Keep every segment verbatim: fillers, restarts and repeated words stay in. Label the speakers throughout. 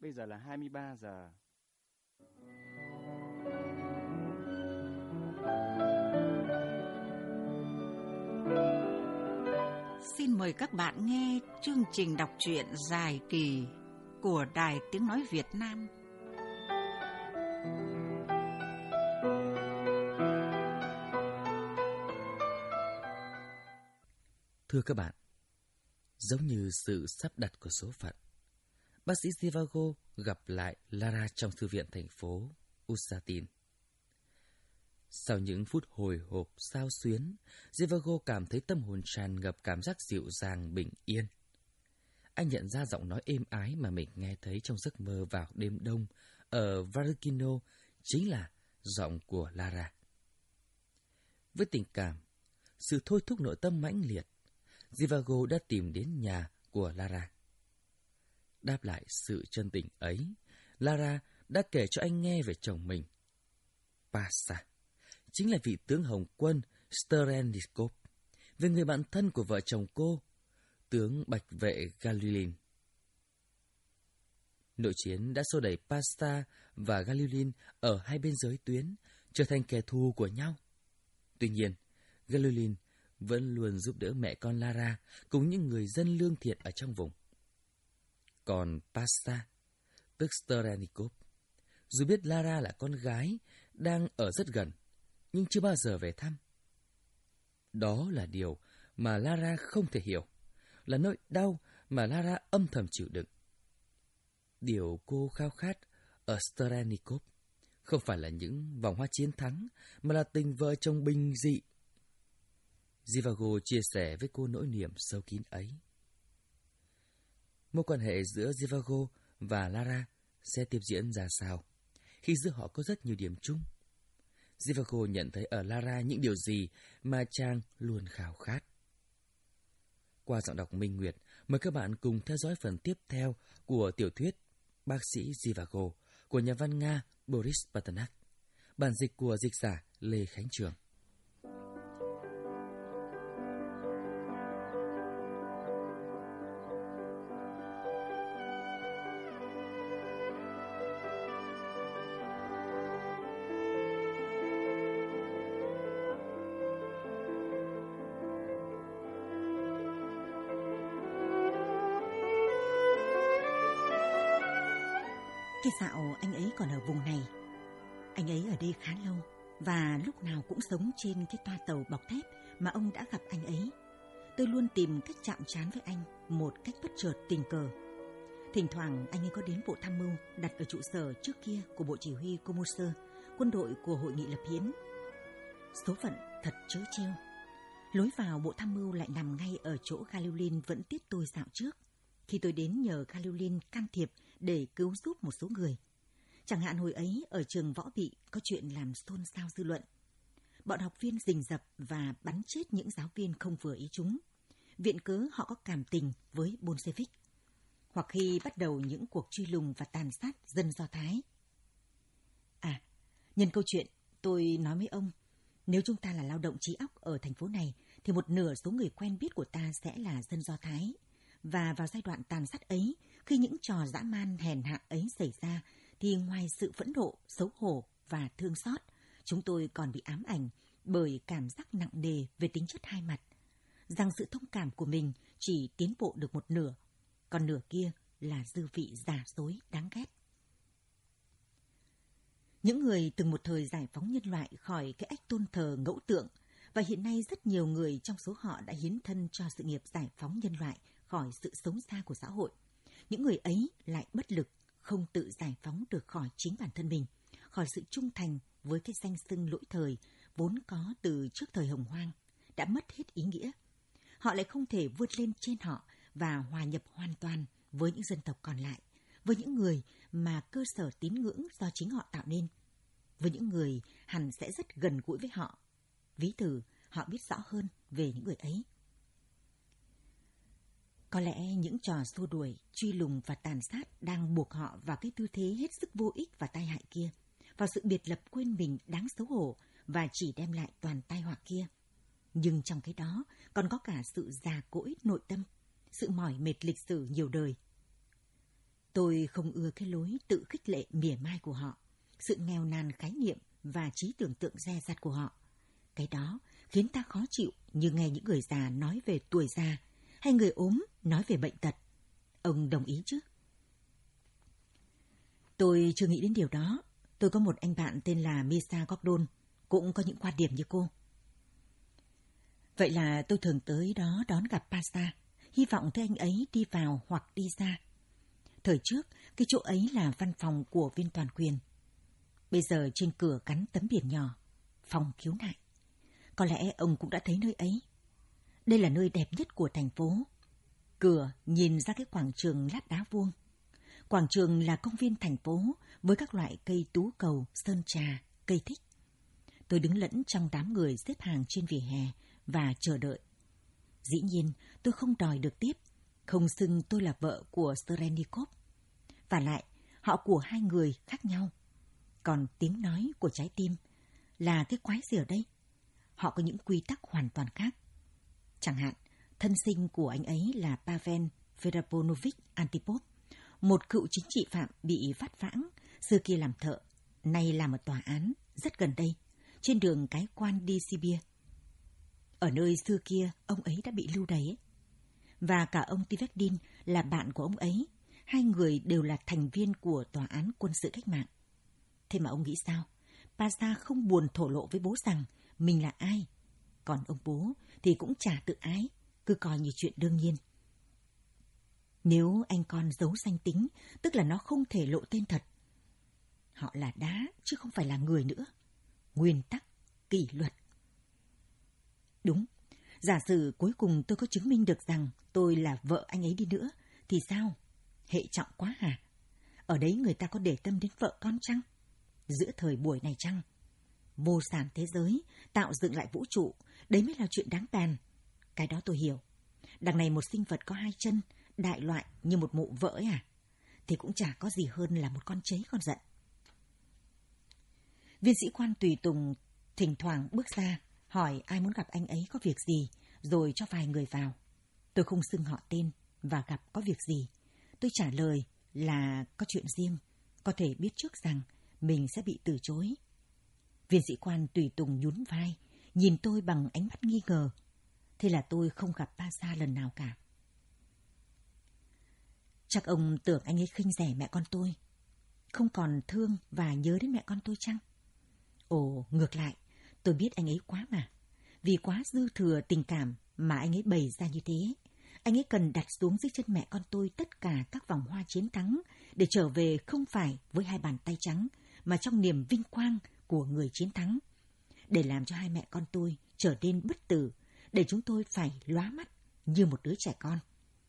Speaker 1: Bây giờ là hai mươi ba giờ.
Speaker 2: Xin mời các bạn nghe chương trình đọc truyện dài kỳ của Đài Tiếng Nói Việt Nam.
Speaker 3: Thưa các bạn, giống như sự sắp đặt của số phận, bác sĩ Zhivago gặp lại Lara trong thư viện thành phố Usatin. Sau những phút hồi hộp xao xuyến, Zhivago cảm thấy tâm hồn tràn ngập cảm giác dịu dàng bình yên. Anh nhận ra giọng nói êm ái mà mình nghe thấy trong giấc mơ vào đêm đông ở Varukino chính là giọng của Lara. Với tình cảm, sự thôi thúc nội tâm mãnh liệt, Zhivago đã tìm đến nhà của Lara. Đáp lại sự chân tình ấy, Lara đã kể cho anh nghe về chồng mình. Pasha chính là vị tướng Hồng quân Sterenikov, về người bạn thân của vợ chồng cô, tướng bạch vệ Galulin. Nội chiến đã xô đẩy Pasha và Galulin ở hai bên giới tuyến, trở thành kẻ thù của nhau. Tuy nhiên, Galulin vẫn luôn giúp đỡ mẹ con Lara cùng những người dân lương thiện ở trong vùng. Còn Pasha, tức Sterenikov, dù biết Lara là con gái đang ở rất gần, nhưng chưa bao giờ về thăm. Đó là điều mà Lara không thể hiểu, là nỗi đau mà Lara âm thầm chịu đựng. Điều cô khao khát ở Sterenikov không phải là những vòng hoa chiến thắng, mà là tình vợ chồng bình dị. Zhivago chia sẻ với cô nỗi niềm sâu kín ấy. Mối quan hệ giữa Zhivago và Lara sẽ tiếp diễn ra sao khi giữa họ có rất nhiều điểm chung? Zhivago nhận thấy ở Lara những điều gì mà chàng luôn khao khát. Qua giọng đọc Minh Nguyệt, mời các bạn cùng theo dõi phần tiếp theo của tiểu thuyết Bác sĩ Zhivago của nhà văn Nga Boris Pasternak, bản dịch của dịch giả Lê Khánh Trường.
Speaker 4: Cái dạo anh ấy còn ở vùng này. Anh ấy ở đây khá lâu và lúc nào cũng sống trên cái toa tàu bọc thép mà ông đã gặp anh ấy. Tôi luôn tìm cách chạm trán với anh một cách bất chợt tình cờ. Thỉnh thoảng anh ấy có đến bộ tham mưu đặt ở trụ sở trước kia của bộ chỉ huy Komosơ, quân đội của hội nghị lập hiến. Số phận thật trớ trêu. Lối vào bộ tham mưu lại nằm ngay ở chỗ Galulin vẫn tiếp tôi dạo trước, khi tôi đến nhờ Galulin can thiệp để cứu giúp một số người. Chẳng hạn hồi ấy ở trường Võ Bị có chuyện làm xôn xao dư luận. Bọn học viên rình rập và bắn chết những giáo viên không vừa ý chúng. Viện cớ họ có cảm tình với Bolshevik. Hoặc khi bắt đầu những cuộc truy lùng và tàn sát dân Do Thái. À, nhân câu chuyện tôi nói với ông, nếu chúng ta là lao động trí óc ở thành phố này thì một nửa số người quen biết của ta sẽ là dân Do Thái. Và vào giai đoạn tàn sát ấy, khi những trò dã man hèn hạ ấy xảy ra, thì ngoài sự phẫn nộ, xấu hổ và thương xót, chúng tôi còn bị ám ảnh bởi cảm giác nặng nề về tính chất hai mặt, rằng sự thông cảm của mình chỉ tiến bộ được một nửa, còn nửa kia là dư vị giả dối đáng ghét. Những người từng một thời giải phóng nhân loại khỏi cái ách tôn thờ ngẫu tượng, và hiện nay rất nhiều người trong số họ đã hiến thân cho sự nghiệp giải phóng nhân loại khỏi sự sống xa của xã hội. Những người ấy lại bất lực, không tự giải phóng được khỏi chính bản thân mình, khỏi sự trung thành với cái danh xưng lỗi thời vốn có từ trước thời Hồng Hoang, đã mất hết ý nghĩa. Họ lại không thể vươn lên trên họ và hòa nhập hoàn toàn với những dân tộc còn lại, với những người mà cơ sở tín ngưỡng do chính họ tạo nên, với những người hẳn sẽ rất gần gũi với họ. Ví thử, họ biết rõ hơn về những người ấy. Có lẽ những trò xua đuổi, truy lùng và tàn sát đang buộc họ vào cái tư thế hết sức vô ích và tai hại kia, vào sự biệt lập quên mình đáng xấu hổ và chỉ đem lại toàn tai họa kia. Nhưng trong cái đó còn có cả sự già cỗi nội tâm, sự mỏi mệt lịch sử nhiều đời. Tôi không ưa cái lối tự khích lệ mỉa mai của họ, sự nghèo nàn khái niệm và trí tưởng tượng dè dặt của họ. Cái đó khiến ta khó chịu như nghe những người già nói về tuổi già hay người ốm nói về bệnh tật. Ông đồng ý chứ? Tôi chưa nghĩ đến điều đó. Tôi có một anh bạn tên là Misha Gordon, cũng có những quan điểm như cô. Vậy là tôi thường tới đó đón gặp Pasa, hy vọng thấy anh ấy đi vào hoặc đi ra. Thời trước, cái chỗ ấy là văn phòng của viên toàn quyền. Bây giờ trên cửa gắn tấm biển nhỏ, phòng khiếu nại. Có lẽ ông cũng đã thấy nơi ấy. Đây là nơi đẹp nhất của thành phố. Cửa nhìn ra cái quảng trường lát đá vuông. Quảng trường là công viên thành phố với các loại cây tú cầu, sơn trà, cây thích. Tôi đứng lẫn trong đám người xếp hàng trên vỉa hè và chờ đợi. Dĩ nhiên, tôi không đòi được tiếp, không xưng tôi là vợ của Serenikov. Và lại, họ của hai người khác nhau. Còn tiếng nói của trái tim là cái quái gì ở đây? Họ có những quy tắc hoàn toàn khác. Chẳng hạn, thân sinh của anh ấy là Pavel Feraponovich Antipov, một cựu chính trị phạm bị vắt vãng, xưa kia làm thợ, nay làm ở tòa án, rất gần đây, trên đường cái quan đi Sibia. Ở nơi xưa kia, ông ấy đã bị lưu đày ấy. Và cả ông Tivedin là bạn của ông ấy, hai người đều là thành viên của tòa án quân sự cách mạng. Thế mà ông nghĩ sao? Pasa không buồn thổ lộ với bố rằng mình là ai. Còn ông bố thì cũng chả tự ái, cứ coi như chuyện đương nhiên. Nếu anh con giấu danh tính, tức là nó không thể lộ tên thật. Họ là đá, chứ không phải là người nữa. Nguyên tắc, kỷ luật. Đúng, giả sử cuối cùng tôi có chứng minh được rằng tôi là vợ anh ấy đi nữa, thì sao? Hệ trọng quá hả? Ở đấy người ta có để tâm đến vợ con chăng? Giữa thời buổi này chăng? Vô sản thế giới, tạo dựng lại vũ trụ, đấy mới là chuyện đáng bàn. Cái đó tôi hiểu. Đằng này một sinh vật có hai chân, đại loại như một mụ vỡ ấy à? Thì cũng chả có gì hơn là một con cháy con giận. Viên sĩ quan tùy tùng thỉnh thoảng bước ra, hỏi ai muốn gặp anh ấy có việc gì, rồi cho vài người vào. Tôi không xưng họ tên và gặp có việc gì. Tôi trả lời là có chuyện riêng, có thể biết trước rằng mình sẽ bị từ chối. Viên sĩ quan tùy tùng nhún vai, nhìn tôi bằng ánh mắt nghi ngờ. Thế là tôi không gặp Pasa lần nào cả. Chắc ông tưởng anh ấy khinh rẻ mẹ con tôi, không còn thương và nhớ đến mẹ con tôi chăng? Ồ, ngược lại, tôi biết anh ấy quá mà. Vì quá dư thừa tình cảm mà anh ấy bày ra như thế. Anh ấy cần đặt xuống dưới chân mẹ con tôi tất cả các vòng hoa chiến thắng để trở về không phải với hai bàn tay trắng, mà trong niềm vinh quang của người chiến thắng. Để làm cho hai mẹ con tôi trở nên bất tử, để chúng tôi phải lóa mắt như một đứa trẻ con.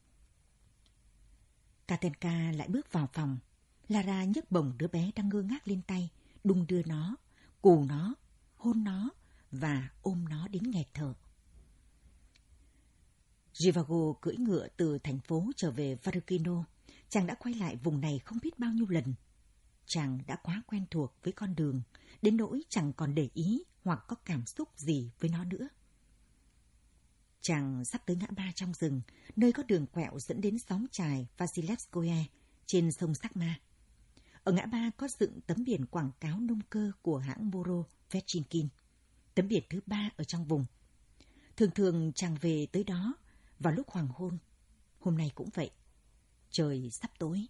Speaker 4: Katenka lại bước vào phòng. Lara nhấc bổng đứa bé đang ngơ ngác lên tay, đung đưa nó, cù nó, hôn nó và ôm nó đến nghẹt thở. Zhivago cưỡi ngựa từ thành phố trở về Varukino. Chàng đã quay lại vùng này không biết bao nhiêu lần. Chàng đã quá quen thuộc với con đường, đến nỗi chẳng còn để ý hoặc có cảm xúc gì với nó nữa. Chàng sắp tới ngã ba trong rừng, nơi có đường quẹo dẫn đến xóm chài Vasilevskoye trên sông Sakma. Ở ngã ba có dựng tấm biển quảng cáo nông cơ của hãng Boro Vechinkin, tấm biển thứ ba ở trong vùng. Thường thường chàng về tới đó vào lúc hoàng hôn. Hôm nay cũng vậy. Trời sắp tối.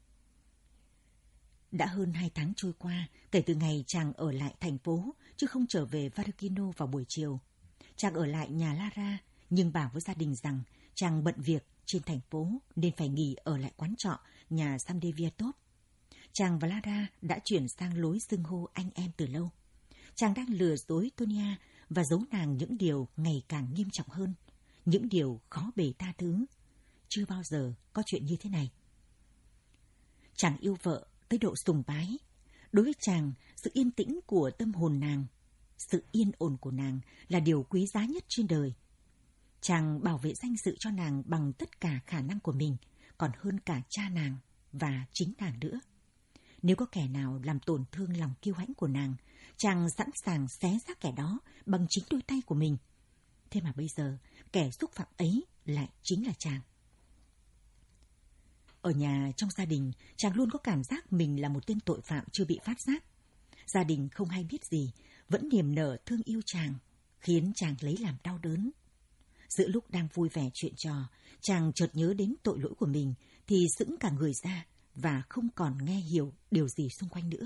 Speaker 4: Đã hơn hai tháng trôi qua kể từ ngày chàng ở lại thành phố, chứ không trở về Varukino vào buổi chiều. Chàng ở lại nhà Lara, nhưng bảo với gia đình rằng chàng bận việc trên thành phố nên phải nghỉ ở lại quán trọ nhà Samdeviatov. Chàng và Lara đã chuyển sang lối xưng hô anh em từ lâu. Chàng đang lừa dối Tonia và giấu nàng những điều ngày càng nghiêm trọng hơn, những điều khó bề tha thứ. Chưa bao giờ có chuyện như thế này. Chàng yêu vợ tới độ sùng bái. Đối với chàng, sự yên tĩnh của tâm hồn nàng, sự yên ổn của nàng là điều quý giá nhất trên đời. Chàng bảo vệ danh dự cho nàng bằng tất cả khả năng của mình, còn hơn cả cha nàng và chính nàng nữa. Nếu có kẻ nào làm tổn thương lòng kiêu hãnh của nàng, chàng sẵn sàng xé xác kẻ đó bằng chính đôi tay của mình. Thế mà bây giờ, kẻ xúc phạm ấy lại chính là chàng. Ở nhà, trong gia đình, chàng luôn có cảm giác mình là một tên tội phạm chưa bị phát giác. Gia đình không hay biết gì, vẫn niềm nở thương yêu chàng, khiến chàng lấy làm đau đớn. Giữa lúc đang vui vẻ chuyện trò, chàng chợt nhớ đến tội lỗi của mình thì sững cả người ra và không còn nghe hiểu điều gì xung quanh nữa.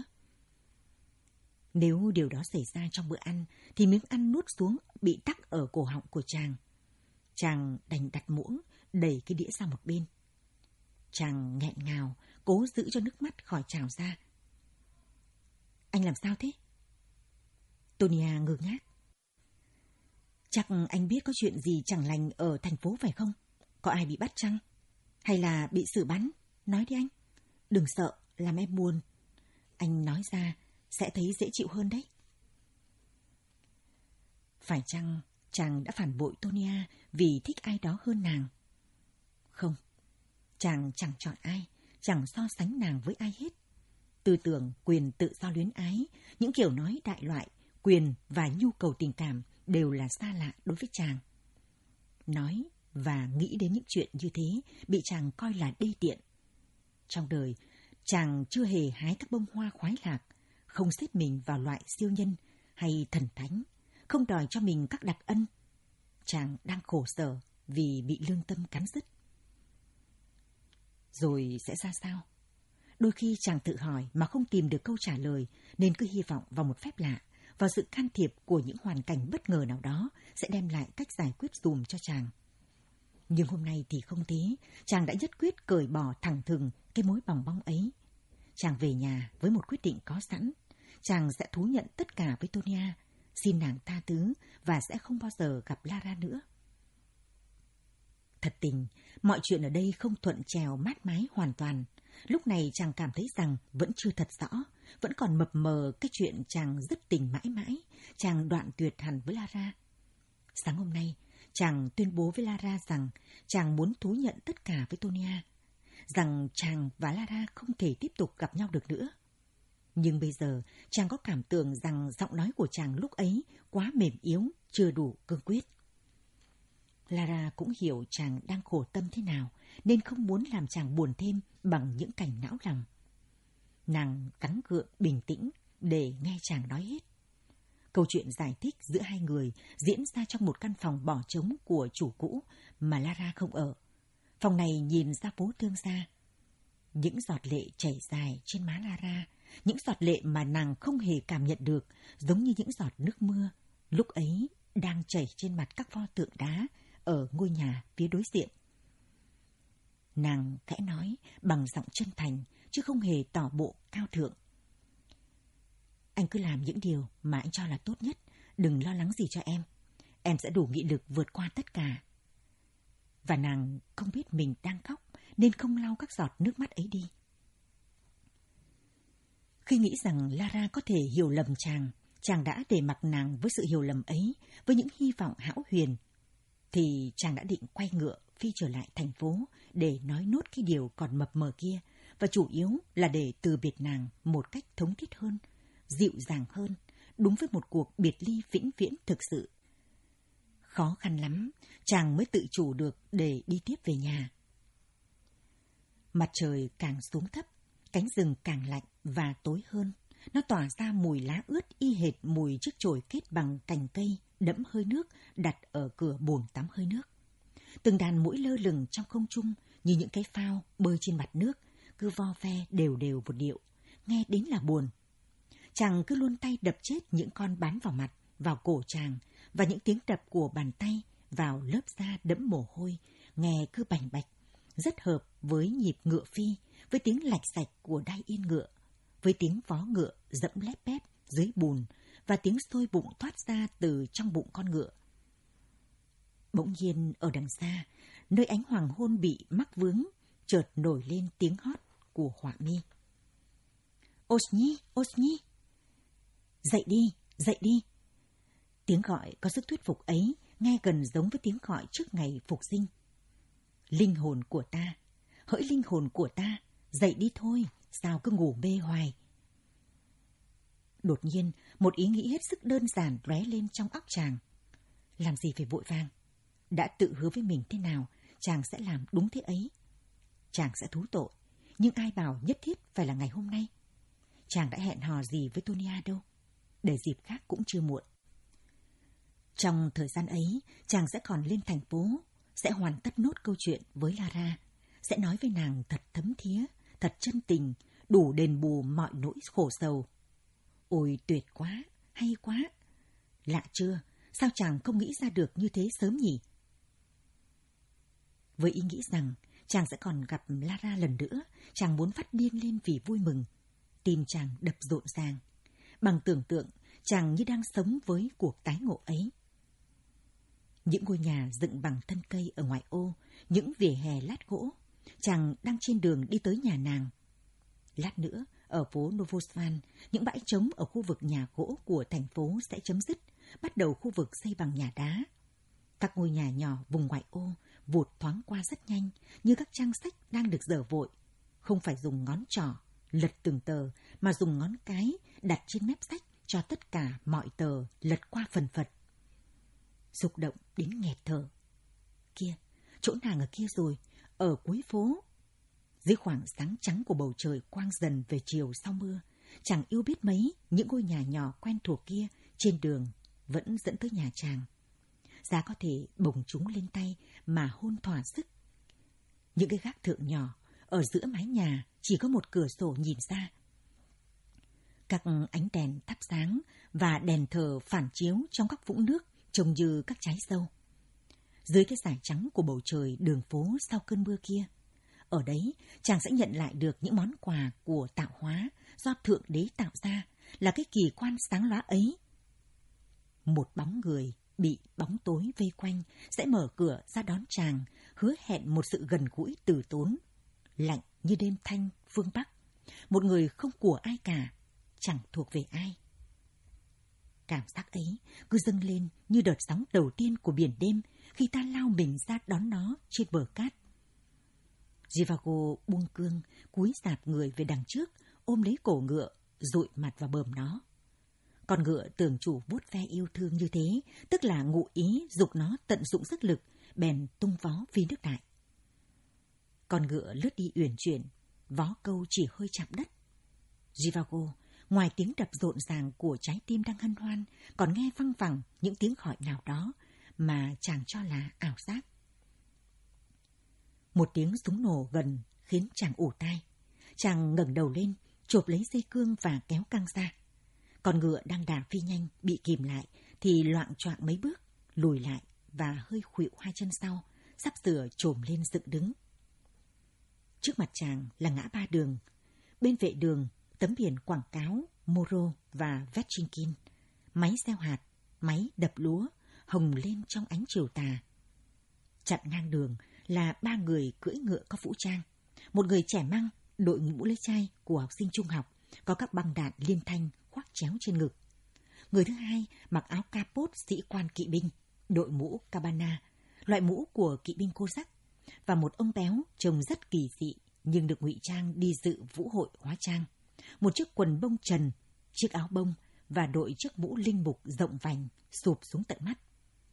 Speaker 4: Nếu điều đó xảy ra trong bữa ăn thì miếng ăn nuốt xuống bị tắc ở cổ họng của chàng. Chàng đành đặt muỗng, đẩy cái đĩa sang một bên. Chàng nghẹn ngào, cố giữ cho nước mắt khỏi trào ra. Anh làm sao thế? Tonia ngơ ngác. Chắc anh biết có chuyện gì chẳng lành ở thành phố phải không? Có ai bị bắt chăng? Hay là bị xử bắn? Nói đi anh. Đừng sợ, làm em buồn. Anh nói ra sẽ thấy dễ chịu hơn đấy. Phải chăng chàng đã phản bội Tonia vì thích ai đó hơn nàng? Không, chàng chẳng chọn ai, chẳng so sánh nàng với ai hết. Tư tưởng quyền tự do luyến ái, những kiểu nói đại loại, quyền và nhu cầu tình cảm đều là xa lạ đối với chàng. Nói và nghĩ đến những chuyện như thế bị chàng coi là đê tiện. Trong đời, chàng chưa hề hái các bông hoa khoái lạc, không xếp mình vào loại siêu nhân hay thần thánh, không đòi cho mình các đặc ân. Chàng đang khổ sở vì bị lương tâm cắn rứt. Rồi sẽ ra sao? Đôi khi chàng tự hỏi mà không tìm được câu trả lời, nên cứ hy vọng vào một phép lạ, vào sự can thiệp của những hoàn cảnh bất ngờ nào đó sẽ đem lại cách giải quyết dùm cho chàng. Nhưng hôm nay thì không thế, chàng đã nhất quyết cởi bỏ thẳng thừng cái mối bòng bong ấy. Chàng về nhà với một quyết định có sẵn. Chàng sẽ thú nhận tất cả với Tonia, xin nàng tha thứ và sẽ không bao giờ gặp Lara nữa. Thật tình, mọi chuyện ở đây không thuận trèo mát mái hoàn toàn. Lúc này chàng cảm thấy rằng vẫn chưa thật rõ, vẫn còn mập mờ cái chuyện chàng dứt tình mãi mãi, chàng đoạn tuyệt hẳn với Lara. Sáng hôm nay, chàng tuyên bố với Lara rằng chàng muốn thú nhận tất cả với Tonia, rằng chàng và Lara không thể tiếp tục gặp nhau được nữa. Nhưng bây giờ, chàng có cảm tưởng rằng giọng nói của chàng lúc ấy quá mềm yếu, chưa đủ cương quyết. Lara cũng hiểu chàng đang khổ tâm thế nào, nên không muốn làm chàng buồn thêm bằng những cảnh não lòng. Nàng cắn gượng bình tĩnh để nghe chàng nói hết. Câu chuyện giải thích giữa hai người diễn ra trong một căn phòng bỏ trống của chủ cũ mà Lara không ở. Phòng này nhìn ra phố Thương Gia. Những giọt lệ chảy dài trên má Lara, những giọt lệ mà nàng không hề cảm nhận được, giống như những giọt nước mưa, lúc ấy đang chảy trên mặt các pho tượng đá ở ngôi nhà phía đối diện. Nàng khẽ nói bằng giọng chân thành, chứ không hề tỏ bộ cao thượng. Anh cứ làm những điều mà anh cho là tốt nhất, đừng lo lắng gì cho em. Em sẽ đủ nghị lực vượt qua tất cả. Và nàng không biết mình đang khóc, nên không lau các giọt nước mắt ấy đi. Khi nghĩ rằng Lara có thể hiểu lầm chàng, chàng đã để mặc nàng với sự hiểu lầm ấy, với những hy vọng hão huyền, thì chàng đã định quay ngựa phi trở lại thành phố để nói nốt cái điều còn mập mờ kia, và chủ yếu là để từ biệt nàng một cách thống thiết hơn, dịu dàng hơn, đúng với một cuộc biệt ly vĩnh viễn thực sự. Khó khăn lắm, chàng mới tự chủ được để đi tiếp về nhà. Mặt trời càng xuống thấp, cánh rừng càng lạnh và tối hơn. Nó tỏa ra mùi lá ướt y hệt mùi chiếc chổi kết bằng cành cây đẫm hơi nước đặt ở cửa bồn tắm hơi nước. Từng đàn muỗi lơ lửng trong không trung như những cái phao bơi trên mặt nước, cứ vo ve đều đều một điệu, nghe đến là buồn. Chàng cứ luôn tay đập chết những con bám vào mặt, vào cổ chàng, và những tiếng đập của bàn tay vào lớp da đẫm mồ hôi, nghe cứ bành bạch, rất hợp với nhịp ngựa phi, với tiếng lạch sạch của đai yên ngựa, với tiếng vó ngựa dẫm lép bép dưới bùn và tiếng sôi bụng thoát ra từ trong bụng con ngựa. Bỗng nhiên ở đằng xa, nơi ánh hoàng hôn bị mắc vướng, chợt nổi lên tiếng hót của Họa Mi. Osnyi, Osnyi! Dậy đi, dậy đi! Tiếng gọi có sức thuyết phục ấy nghe gần giống với tiếng gọi trước ngày phục sinh. Linh hồn của ta, hỡi linh hồn của ta, dậy đi thôi, sao cứ ngủ mê hoài. Đột nhiên, một ý nghĩ hết sức đơn giản lóe lên trong óc chàng. Làm gì phải vội vàng? Đã tự hứa với mình thế nào, chàng sẽ làm đúng thế ấy. chàng sẽ thú tội, nhưng ai bảo nhất thiết phải là ngày hôm nay. Chàng đã hẹn hò gì với Tonia đâu, để dịp khác cũng chưa muộn. Trong thời gian ấy, chàng sẽ còn lên thành phố, sẽ hoàn tất nốt câu chuyện với Lara, sẽ nói với nàng thật thấm thía, thật chân tình, đủ đền bù mọi nỗi khổ sầu. Ôi tuyệt quá, hay quá. Lạ chưa, sao chàng không nghĩ ra được như thế sớm nhỉ? Với ý nghĩ rằng chàng sẽ còn gặp Lara lần nữa, chàng muốn phát điên lên vì vui mừng. Tim chàng đập rộn ràng. Bằng tưởng tượng, chàng như đang sống với cuộc tái ngộ ấy. Những ngôi nhà dựng bằng thân cây ở ngoại ô, những vỉa hè lát gỗ, chàng đang trên đường đi tới nhà nàng. Lát nữa, ở phố Novosvan, những bãi trống ở khu vực nhà gỗ của thành phố sẽ chấm dứt, bắt đầu khu vực xây bằng nhà đá. Các ngôi nhà nhỏ vùng ngoại ô vụt thoáng qua rất nhanh, như các trang sách đang được dở vội. Không phải dùng ngón trỏ, lật từng tờ, mà dùng ngón cái đặt trên mép sách cho tất cả mọi tờ lật qua phần phật. Xúc động đến nghẹt thở. Kia, chỗ nàng ở kia rồi, ở cuối phố. Dưới khoảng sáng trắng của bầu trời quang dần về chiều sau mưa, chẳng yêu biết mấy những ngôi nhà nhỏ quen thuộc kia trên đường vẫn dẫn tới nhà chàng. Giá có thể bồng chúng lên tay mà hôn thỏa sức. Những cái gác thượng nhỏ, ở giữa mái nhà chỉ có một cửa sổ nhìn ra. Các ánh đèn thắp sáng và đèn thờ phản chiếu trong các vũng nước trông như các trái sâu. Dưới cái dải trắng của bầu trời đường phố sau cơn mưa kia, ở đấy chàng sẽ nhận lại được những món quà của tạo hóa do Thượng Đế tạo ra, là cái kỳ quan sáng lóa ấy. Một bóng người bị bóng tối vây quanh sẽ mở cửa ra đón chàng, hứa hẹn một sự gần gũi từ tốn, lạnh như đêm thanh phương Bắc. Một người không của ai cả, chẳng thuộc về ai. Cảm giác ấy cứ dâng lên như đợt sóng đầu tiên của biển đêm khi ta lao mình ra đón nó trên bờ cát. Zhivago buông cương, cúi rạp người về đằng trước, ôm lấy cổ ngựa, dụi mặt vào bờm nó. Con ngựa tưởng chủ vuốt ve yêu thương như thế, tức là ngụ ý giục nó tận dụng sức lực, bèn tung vó phi nước đại. Con ngựa lướt đi uyển chuyển, vó câu chỉ hơi chạm đất. Zhivago, ngoài tiếng đập rộn ràng của trái tim đang hân hoan, còn nghe văng vẳng những tiếng gọi nào đó mà chàng cho là ảo giác. Một tiếng súng nổ gần khiến chàng ù tai. Chàng ngẩng đầu lên, chộp lấy dây cương và kéo căng ra. Con ngựa đang đà phi nhanh bị kìm lại thì loạng choạng mấy bước, lùi lại và hơi khuỵu hai chân sau, sắp sửa chồm lên dựng đứng. Trước mặt chàng là ngã ba đường. Bên vệ đường, tấm biển quảng cáo Moro và Vetchinkin, máy gieo hạt, máy đập lúa, hồng lên trong ánh chiều tà. Chặn ngang đường là ba người cưỡi ngựa có vũ trang. Một người trẻ măng, đội mũ lưỡi chai của học sinh trung học, có các băng đạn liên thanh khoác chéo trên ngực. Người thứ hai mặc áo capot sĩ quan kỵ binh, đội mũ cabana, loại mũ của kỵ binh Cossack, và một ông béo trông rất kỳ dị nhưng được ngụy trang đi dự vũ hội hóa trang. Một chiếc quần bông trần, chiếc áo bông và đội chiếc mũ linh mục rộng vành sụp xuống tận mắt.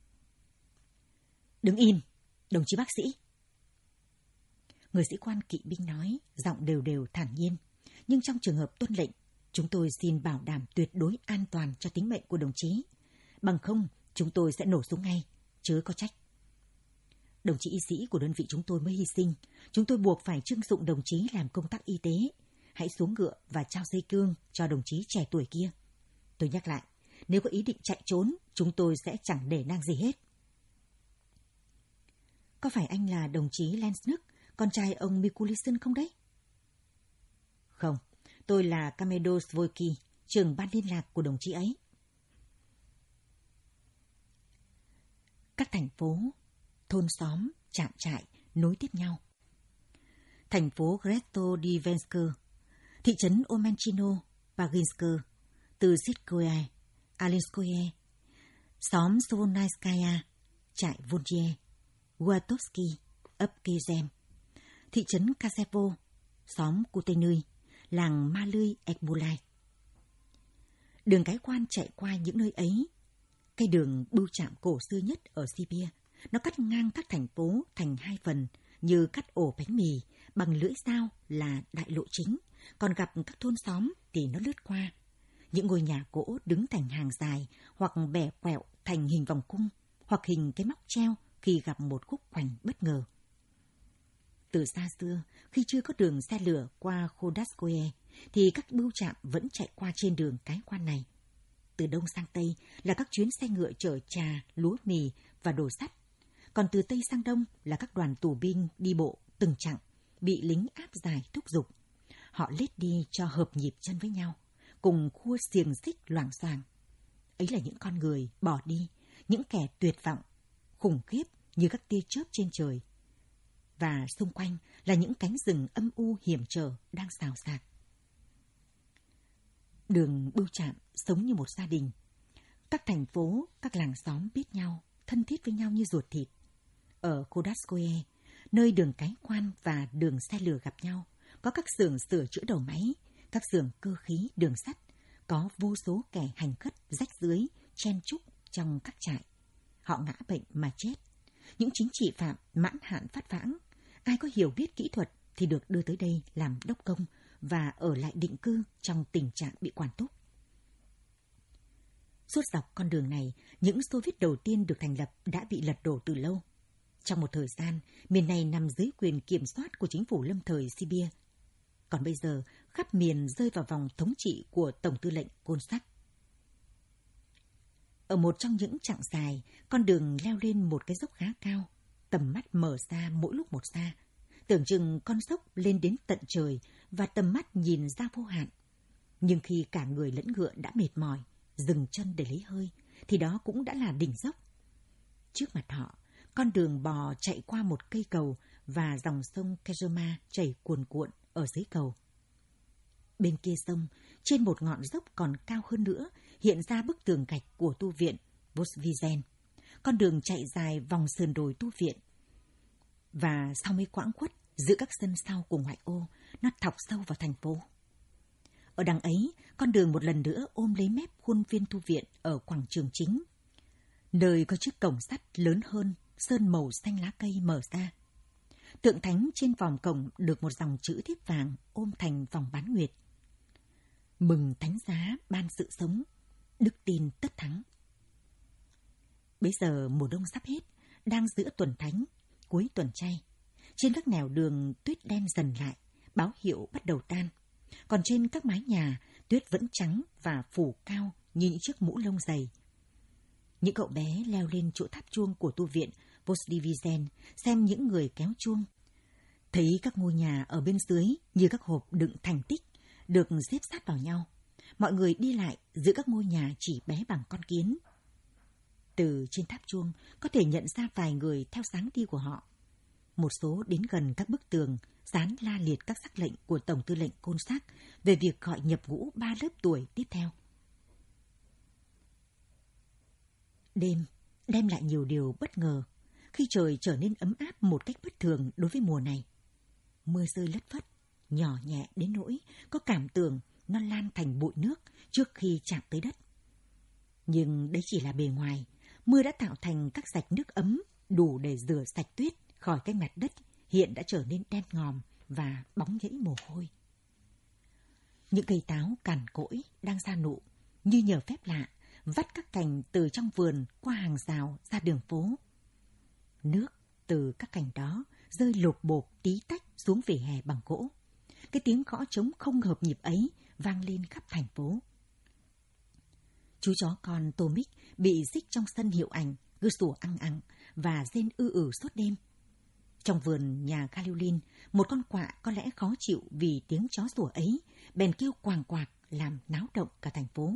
Speaker 4: Đứng im, đồng chí bác sĩ. Người sĩ quan kỵ binh nói, giọng đều đều thản nhiên. Nhưng trong trường hợp tuân lệnh, chúng tôi xin bảo đảm tuyệt đối an toàn cho tính mệnh của đồng chí. Bằng không, chúng tôi sẽ nổ súng ngay, chớ có trách. Đồng chí y sĩ của đơn vị chúng tôi mới hy sinh. Chúng tôi buộc phải trưng dụng đồng chí làm công tác y tế. Hãy xuống ngựa và trao dây cương cho đồng chí trẻ tuổi kia. Tôi nhắc lại, nếu có ý định chạy trốn, chúng tôi sẽ chẳng để nang gì hết. Có phải anh là đồng chí Lensnuk, con trai ông Mikulisson không đấy? Không, tôi là Kamedo Svoiki, trưởng ban liên lạc của đồng chí ấy. Các thành phố, thôn xóm, trạm trại nối tiếp nhau. Thành phố Gresto-Divensk, thị trấn Omenchino, Paginsk, từ Sitkoye, Alinskoye, xóm Svonaiskaya, trại Volgie, Guatovsky, ấp Kezem, thị trấn Kasevo, xóm Kutenui, làng Ma Lươi Ekmulai. Đường cái quan chạy qua những nơi ấy. Cây đường bưu trạm cổ xưa nhất ở Sibia, nó cắt ngang các thành phố thành hai phần, như cắt ổ bánh mì, bằng lưỡi dao là đại lộ chính, còn gặp các thôn xóm thì nó lướt qua. Những ngôi nhà gỗ đứng thành hàng dài hoặc bẻ quẹo thành hình vòng cung, hoặc hình cái móc treo khi gặp một khúc khoảnh bất ngờ. Từ xa xưa, khi chưa có đường xe lửa qua Khodadskoye, thì các bưu trạm vẫn chạy qua trên đường cái quan này. Từ đông sang tây là các chuyến xe ngựa chở trà, lúa mì và đồ sắt. Còn từ tây sang đông là các đoàn tù binh đi bộ từng chặng, bị lính áp giải thúc giục. Họ lết đi cho hợp nhịp chân với nhau, cùng khua xiềng xích loảng xoảng. Ấy là những con người bỏ đi, những kẻ tuyệt vọng, khủng khiếp như các tia chớp trên trời. Và xung quanh là những cánh rừng âm u hiểm trở đang xào xạc. Đường bưu trạm sống như một gia đình. Các thành phố, các làng xóm biết nhau, thân thiết với nhau như ruột thịt. Ở Khodadskoye, nơi đường cái quan và đường xe lửa gặp nhau, có các xưởng sửa chữa đầu máy, các xưởng cơ khí, đường sắt, có vô số kẻ hành khất rách rưới, chen chúc trong các trại. Họ ngã bệnh mà chết. Những chính trị phạm mãn hạn phát vãng, ai có hiểu biết kỹ thuật thì được đưa tới đây làm đốc công và ở lại định cư trong tình trạng bị quản túc. Suốt dọc con đường này, những Xô Viết đầu tiên được thành lập đã bị lật đổ từ lâu. Trong một thời gian, miền này nằm dưới quyền kiểm soát của chính phủ lâm thời Sibia. Còn bây giờ, khắp miền rơi vào vòng thống trị của Tổng tư lệnh Kolchak. Ở một trong những chặng dài, con đường leo lên một cái dốc khá cao, tầm mắt mở ra mỗi lúc một xa. Tưởng chừng con dốc lên đến tận trời và tầm mắt nhìn ra vô hạn. Nhưng khi cả người lẫn ngựa đã mệt mỏi, dừng chân để lấy hơi, thì đó cũng đã là đỉnh dốc. Trước mặt họ, con đường bò chạy qua một cây cầu và dòng sông Kezhoma chảy cuồn cuộn ở dưới cầu. Bên kia sông, trên một ngọn dốc còn cao hơn nữa, hiện ra bức tường gạch của tu viện Vosvizen. Con đường chạy dài vòng sườn đồi tu viện. Và sau mấy quãng khuất, giữa các sân sau của ngoại ô, nó thọc sâu vào thành phố. Ở đằng ấy, con đường một lần nữa ôm lấy mép khuôn viên tu viện ở quảng trường chính, nơi có chiếc cổng sắt lớn hơn, sơn màu xanh lá cây mở ra. Tượng thánh trên vòm cổng được một dòng chữ thiếp vàng ôm thành vòng bán nguyệt. Mừng thánh giá ban sự sống, đức tin tất thắng. Bây giờ mùa đông sắp hết, đang giữa tuần thánh, cuối tuần chay. Trên các nẻo đường tuyết đen dần lại, báo hiệu bắt đầu tan. Còn trên các mái nhà, tuyết vẫn trắng và phủ cao như những chiếc mũ lông dày. Những cậu bé leo lên chỗ tháp chuông của tu viện Vosdivizen xem những người kéo chuông. Thấy các ngôi nhà ở bên dưới như các hộp đựng thành tích, được xếp sát vào nhau. Mọi người đi lại giữa các ngôi nhà chỉ bé bằng con kiến. Từ trên tháp chuông có thể nhận ra vài người theo dáng đi của họ. Một số đến gần các bức tường, dán la liệt các sắc lệnh của Tổng tư lệnh Kolchak về việc gọi nhập ngũ ba lớp tuổi tiếp theo. Đêm đem lại nhiều điều bất ngờ khi trời trở nên ấm áp một cách bất thường đối với mùa này. Mưa rơi lất phất, nhỏ nhẹ đến nỗi có cảm tưởng nó lan thành bụi nước trước khi chạm tới đất. Nhưng đấy chỉ là bề ngoài, mưa đã tạo thành các rạch nước ấm đủ để rửa sạch tuyết khỏi cái mặt đất hiện đã trở nên đen ngòm và bóng nhễ mồ hôi. Những cây táo cằn cỗi đang ra nụ, như nhờ phép lạ, vắt các cành từ trong vườn qua hàng rào ra đường phố. Nước từ các cành đó rơi lộp bộp tí tách xuống vỉa hè bằng gỗ. Cái tiếng gõ trống không hợp nhịp ấy vang lên khắp thành phố. Chú chó con Tomic bị xích trong sân hiệu ảnh, cứ sủa ăng ăng và rên ư ử suốt đêm. Trong vườn nhà Galulin, một con quạ có lẽ khó chịu vì tiếng chó sủa ấy, bèn kêu quàng quạc làm náo động cả thành phố.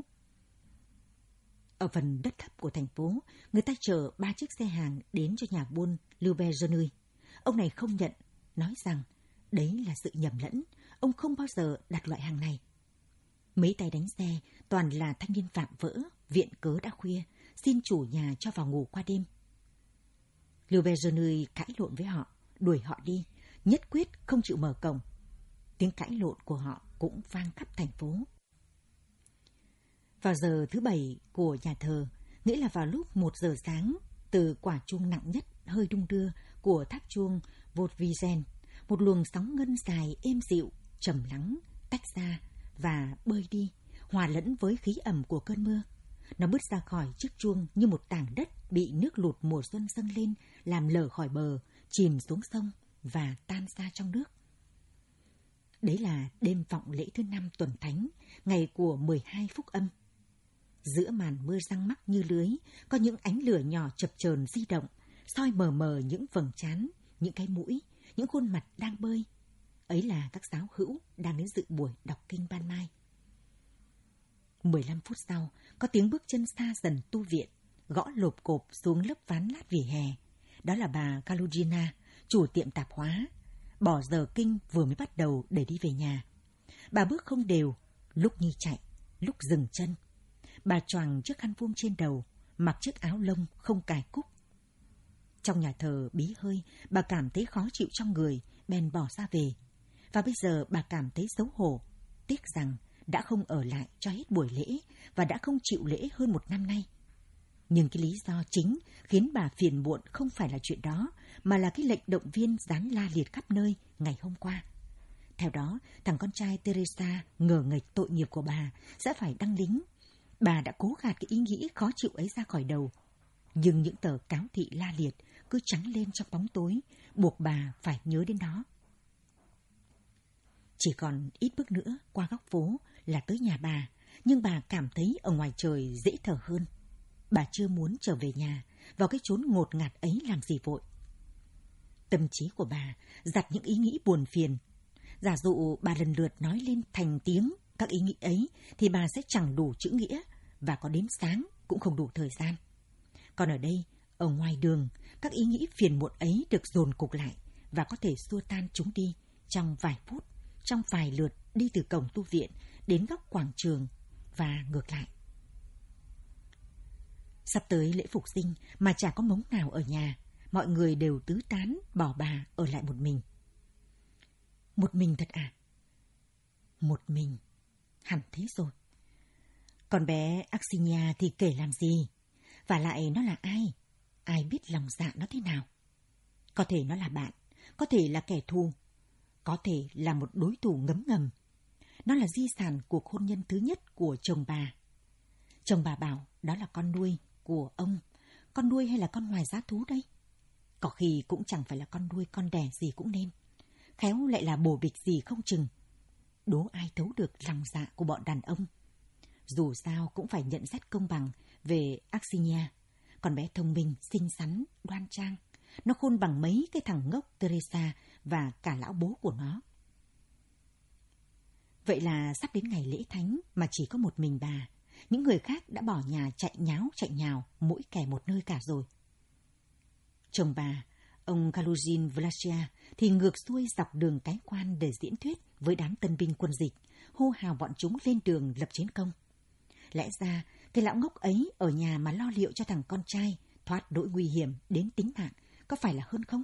Speaker 4: Ở phần đất thấp của thành phố, người ta chở ba chiếc xe hàng đến cho nhà buôn Lubergenui. Ông này không nhận, nói rằng đấy là sự nhầm lẫn, ông không bao giờ đặt loại hàng này. Mấy tay đánh xe toàn là thanh niên phạm vỡ, viện cớ đã khuya, xin chủ nhà cho vào ngủ qua đêm. Lubergenui cãi lộn với họ, đuổi họ đi, nhất quyết không chịu mở cổng. Tiếng cãi lộn của họ cũng vang khắp thành phố. Vào giờ thứ bảy của nhà thờ, nghĩa là vào lúc một giờ sáng, từ quả chuông nặng nhất hơi đung đưa của tháp chuông Vodvigen, một luồng sóng ngân dài êm dịu, trầm lắng, tách ra và bơi đi, hòa lẫn với khí ẩm của cơn mưa. Nó bứt ra khỏi chiếc chuông như một tảng đất bị nước lụt mùa xuân dâng lên, làm lở khỏi bờ, chìm xuống sông và tan ra trong nước. Đấy là đêm vọng lễ thứ năm tuần thánh, ngày của mười hai phúc âm. Giữa màn mưa răng mắc như lưới, có những ánh lửa nhỏ chập chờn di động, soi mờ mờ những vầng trán, những cái mũi, những khuôn mặt đang bơi. Ấy là các giáo hữu đang đến dự buổi đọc kinh ban mai. mười lăm phút sau, có tiếng bước chân xa dần tu viện, gõ lộp cộp xuống lớp ván lát vỉa hè. Đó là bà Kalugina, chủ tiệm tạp hóa, bỏ giờ kinh vừa mới bắt đầu để đi về nhà. Bà bước không đều, lúc như chạy, lúc dừng chân. Bà choàng chiếc khăn vuông trên đầu, mặc chiếc áo lông không cài cúc. Trong nhà thờ bí hơi, bà cảm thấy khó chịu trong người, bèn bỏ ra về. Và bây giờ bà cảm thấy xấu hổ, tiếc rằng đã không ở lại cho hết buổi lễ và đã không chịu lễ hơn một năm nay. Nhưng cái lý do chính khiến bà phiền muộn không phải là chuyện đó, mà là cái lệnh động viên dán la liệt khắp nơi ngày hôm qua. Theo đó, thằng con trai Teresa ngờ nghệch tội nghiệp của bà sẽ phải đăng lính. Bà đã cố gạt cái ý nghĩ khó chịu ấy ra khỏi đầu. Nhưng những tờ cáo thị la liệt cứ trắng lên trong bóng tối, buộc bà phải nhớ đến nó. Chỉ còn ít bước nữa qua góc phố là tới nhà bà, nhưng bà cảm thấy ở ngoài trời dễ thở hơn. Bà chưa muốn trở về nhà, vào cái chốn ngột ngạt ấy làm gì vội. Tâm trí của bà dạt những ý nghĩ buồn phiền. Giả dụ bà lần lượt nói lên thành tiếng các ý nghĩ ấy, thì bà sẽ chẳng đủ chữ nghĩa, và có đến sáng cũng không đủ thời gian. Còn ở đây, ở ngoài đường, các ý nghĩ phiền muộn ấy được dồn cục lại, và có thể xua tan chúng đi trong vài phút, trong vài lượt đi từ cổng tu viện đến góc quảng trường và ngược lại. Sắp tới lễ phục sinh mà chả có mống nào ở nhà, mọi người đều tứ tán bỏ bà ở lại một mình. Một mình thật à? Một mình, hẳn thế rồi. Còn bé Axinia thì kể làm gì? Và lại nó là ai? Ai biết lòng dạ nó thế nào? Có thể nó là bạn, có thể là kẻ thù, có thể là một đối thủ ngấm ngầm. Nó là di sản cuộc hôn nhân thứ nhất của chồng bà. Chồng bà bảo đó là con nuôi của ông. Con nuôi hay là con ngoài giá thú đây? Có khi cũng chẳng phải là con nuôi con đẻ gì cũng nên. Khéo lại là bồ bịch gì không chừng. Đố ai thấu được lòng dạ của bọn đàn ông. Dù sao cũng phải nhận xét công bằng về Axinia. Con bé thông minh, xinh xắn, đoan trang. Nó khôn bằng mấy cái thằng ngốc Teresa và cả lão bố của nó. Vậy là sắp đến ngày lễ thánh mà chỉ có một mình bà. Những người khác đã bỏ nhà chạy nháo chạy nhào, mỗi kẻ một nơi cả rồi. Chồng bà, ông Kalugin Vlasia, thì ngược xuôi dọc đường cái quan để diễn thuyết với đám tân binh quân dịch, hô hào bọn chúng lên đường lập chiến công. Lẽ ra, cái lão ngốc ấy ở nhà mà lo liệu cho thằng con trai thoát nỗi nguy hiểm đến tính mạng, có phải là hơn không?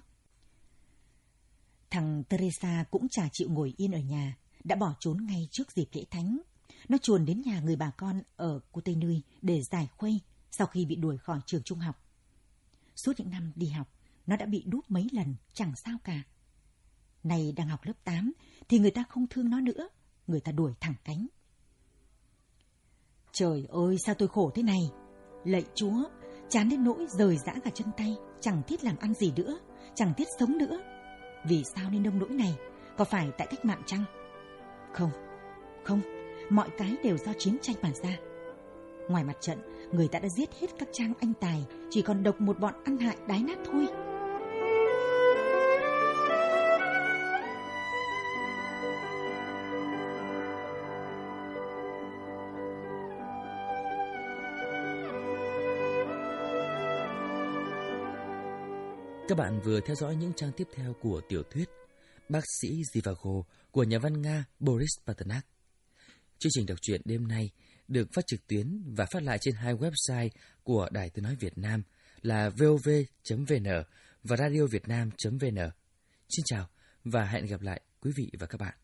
Speaker 4: Thằng Teresa cũng chả chịu ngồi yên ở nhà, đã bỏ trốn ngay trước dịp lễ thánh. Nó chuồn đến nhà người bà con ở Cotenui để giải khuây sau khi bị đuổi khỏi trường trung học. Suốt những năm đi học, nó đã bị đúp mấy lần, chẳng sao cả. Này đang học lớp tám, thì người ta không thương nó nữa, người ta đuổi thẳng cánh. Trời ơi, sao tôi khổ thế này? Lạy Chúa, chán đến nỗi rời rã cả chân tay, chẳng thiết làm ăn gì nữa, chẳng thiết sống nữa. Vì sao nên nông nỗi này? Có phải tại cách mạng chăng? Không, không, mọi cái đều do chiến tranh mà ra. Ngoài mặt trận, người ta đã giết hết các trang anh tài, chỉ còn độc một bọn ăn hại đái nát thôi.
Speaker 3: Các bạn vừa theo dõi những trang tiếp theo của tiểu thuyết Bác sĩ Zhivago của nhà văn Nga Boris Pasternak. Chương trình đọc truyện đêm nay được phát trực tuyến và phát lại trên hai website của Đài Tiếng nói Việt Nam là vov chấm vn và radiovietnam chấm vn. Xin chào và hẹn gặp lại quý vị và các bạn.